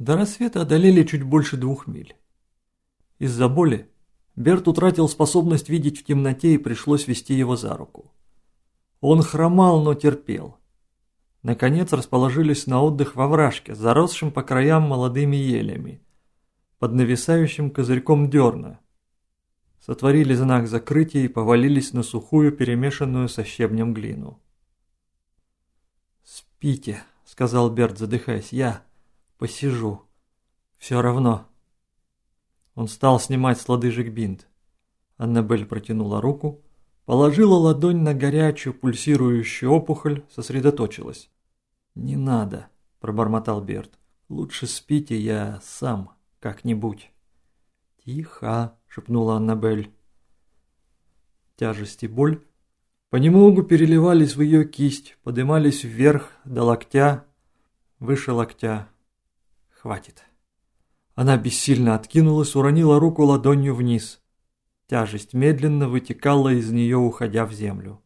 До рассвета одолели чуть больше 2 миль. Из-за боли Берт утратил способность видеть в темноте и пришлось вести его за руку. Он хромал, но терпел. Наконец расположились на отдых во овражке, заросшем по краям молодыми елями, под нависающим козырьком дерна. Сотворили знак закрытия и повалились на сухую, перемешанную со щебнем глину. «Спите», — сказал Берт, задыхаясь, — «я посижу. Все равно». Он стал снимать с лодыжек бинт. Аннабель протянула руку, положила ладонь на горячую, пульсирующую опухоль, сосредоточилась. «Не надо», — пробормотал Берт. «Лучше спите, я сам как-нибудь». «Тихо», — шепнула Аннабель. Тяжесть и боль понемногу переливались в ее кисть, подымались вверх до локтя, выше локтя. «Хватит». Она бессильно откинулась, уронила руку ладонью вниз. Тяжесть медленно вытекала из нее, уходя в землю.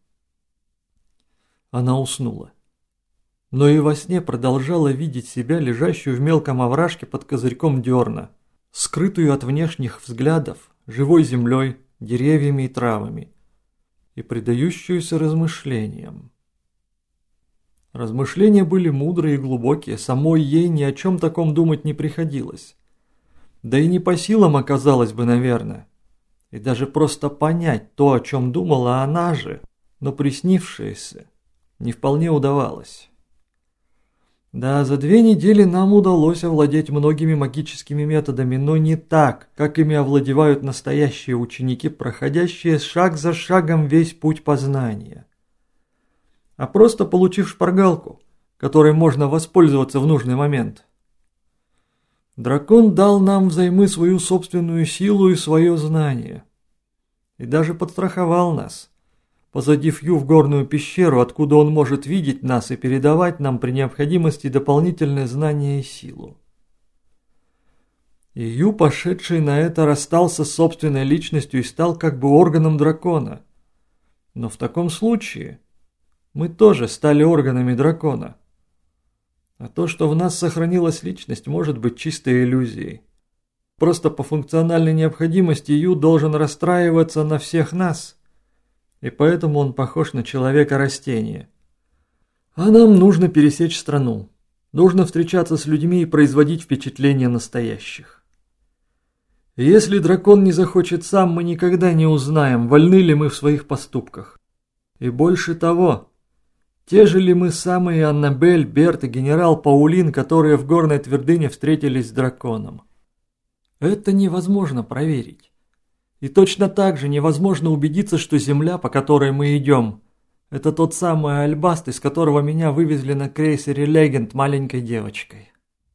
Она уснула. Но и во сне продолжала видеть себя, лежащую в мелком овражке под козырьком дерна, скрытую от внешних взглядов живой землей, деревьями и травами, и предающуюся размышлениям. Размышления были мудрые и глубокие, самой ей ни о чем таком думать не приходилось. Да и не по силам оказалось бы, наверное. И даже просто понять то, о чем думала она же, но приснившееся, не вполне удавалось. Да, за 2 недели нам удалось овладеть многими магическими методами, но не так, как ими овладевают настоящие ученики, проходящие шаг за шагом весь путь познания. А просто получив шпаргалку, которой можно воспользоваться в нужный момент. Дракон дал нам взаймы свою собственную силу и свое знание. И даже подстраховал нас, посадив Ю в горную пещеру, откуда он может видеть нас и передавать нам при необходимости дополнительное знание и силу. И Ю, пошедший на это, расстался с собственной личностью и стал как бы органом дракона. Но в таком случае мы тоже стали органами дракона. А то, что в нас сохранилась личность, может быть чистой иллюзией. Просто по функциональной необходимости Ю должен расстраиваться на всех нас, и поэтому он похож на человека-растение. А нам нужно пересечь страну, нужно встречаться с людьми и производить впечатление настоящих. И если дракон не захочет сам, мы никогда не узнаем, вольны ли мы в своих поступках. И больше того, те же ли мы самые Аннабель, Берт и генерал Паулин, которые в горной твердыне встретились с драконом? Это невозможно проверить. И точно так же невозможно убедиться, что земля, по которой мы идем, это тот самый Альбаст, из которого меня вывезли на крейсере Легенд маленькой девочкой.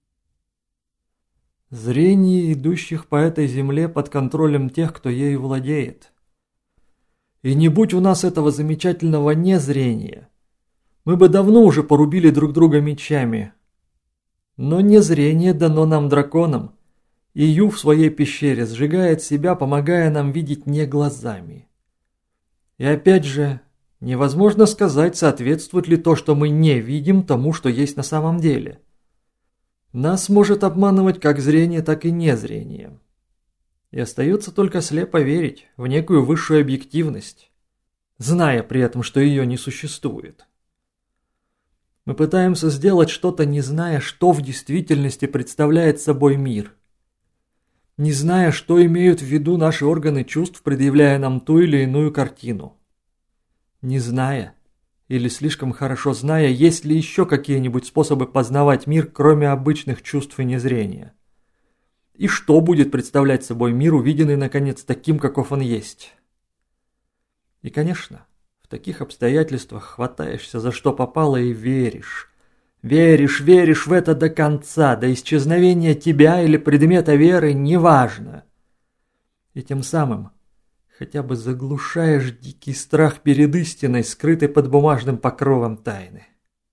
Зрение идущих по этой земле под контролем тех, кто ею владеет. И не будь у нас этого замечательного незрения, мы бы давно уже порубили друг друга мечами. Но незрение дано нам драконом, и Ю в своей пещере сжигает себя, помогая нам видеть не глазами. И опять же, невозможно сказать, соответствует ли то, что мы не видим, тому, что есть на самом деле. Нас может обманывать как зрение, так и незрение. И остается только слепо верить в некую высшую объективность, зная при этом, что ее не существует. Мы пытаемся сделать что-то, не зная, что в действительности представляет собой мир. Не зная, что имеют в виду наши органы чувств, предъявляя нам ту или иную картину. Не зная, или слишком хорошо зная, есть ли еще какие-нибудь способы познавать мир, кроме обычных чувств и незрения. И что будет представлять собой мир, увиденный, наконец, таким, каков он есть. И, конечно, в таких обстоятельствах хватаешься за что попало и веришь. Веришь в это до конца, до исчезновения тебя или предмета веры, неважно. И тем самым хотя бы заглушаешь дикий страх перед истиной, скрытой под бумажным покровом тайны.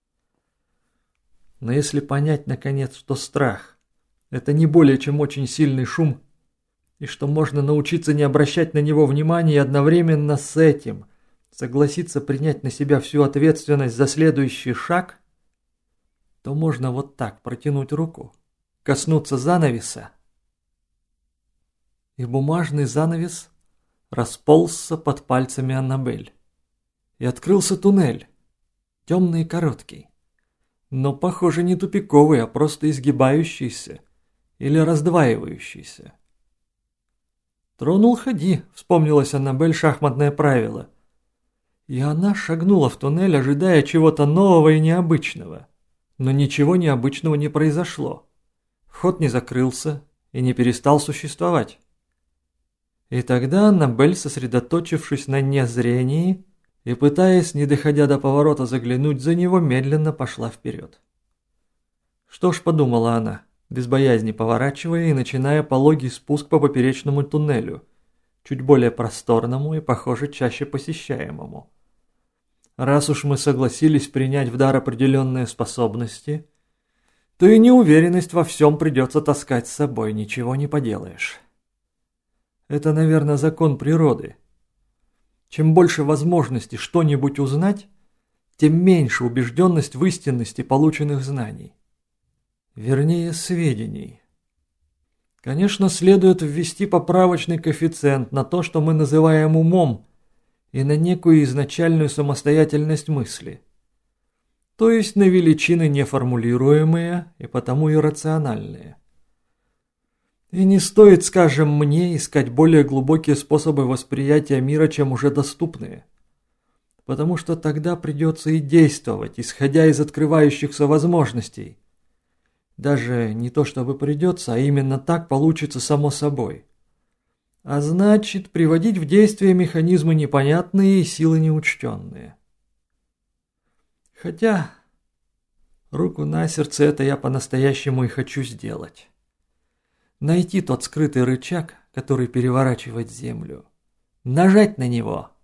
Но если понять, наконец, что страх – это не более чем очень сильный шум, и что можно научиться не обращать на него внимания и одновременно с этим согласиться принять на себя всю ответственность за следующий шаг, то можно вот так протянуть руку коснуться занавеса, и бумажный занавес расползся под пальцами Аннабель. И открылся туннель, темный и короткий, но, похоже, не тупиковый, а просто изгибающийся или раздваивающийся. «Тронул, ходи», — вспомнилась Аннабель шахматное правило. И она шагнула в туннель, ожидая чего-то нового и необычного. Но ничего необычного не произошло. Вход не закрылся и не перестал существовать. И тогда Аннабель, сосредоточившись на незрении и пытаясь, не доходя до поворота, заглянуть за него, медленно пошла вперед. Что ж, подумала она, без боязни поворачивая и начиная пологий спуск по поперечному туннелю, чуть более просторному и, похоже, чаще посещаемому. Раз уж мы согласились принять в дар определенные способности, то и неуверенность во всем придется таскать с собой, ничего не поделаешь. Это, наверное, закон природы. Чем больше возможностей что-нибудь узнать, тем меньше убежденность в истинности полученных знаний. Вернее, сведений. Конечно, следует ввести поправочный коэффициент на то, что мы называем умом, и на некую изначальную самостоятельность мысли. То есть на величины неформулируемые и потому иррациональные. И не стоит, скажем, мне искать более глубокие способы восприятия мира, чем уже доступные. Потому что тогда придется и действовать, исходя из открывающихся возможностей. Даже не то чтобы придется, а именно так получится само собой. А значит, приводить в действие механизмы непонятные и силы неучтенные. Хотя, руку на сердце, это я по-настоящему и хочу сделать. Найти тот скрытый рычаг, который переворачивает землю. Нажать на него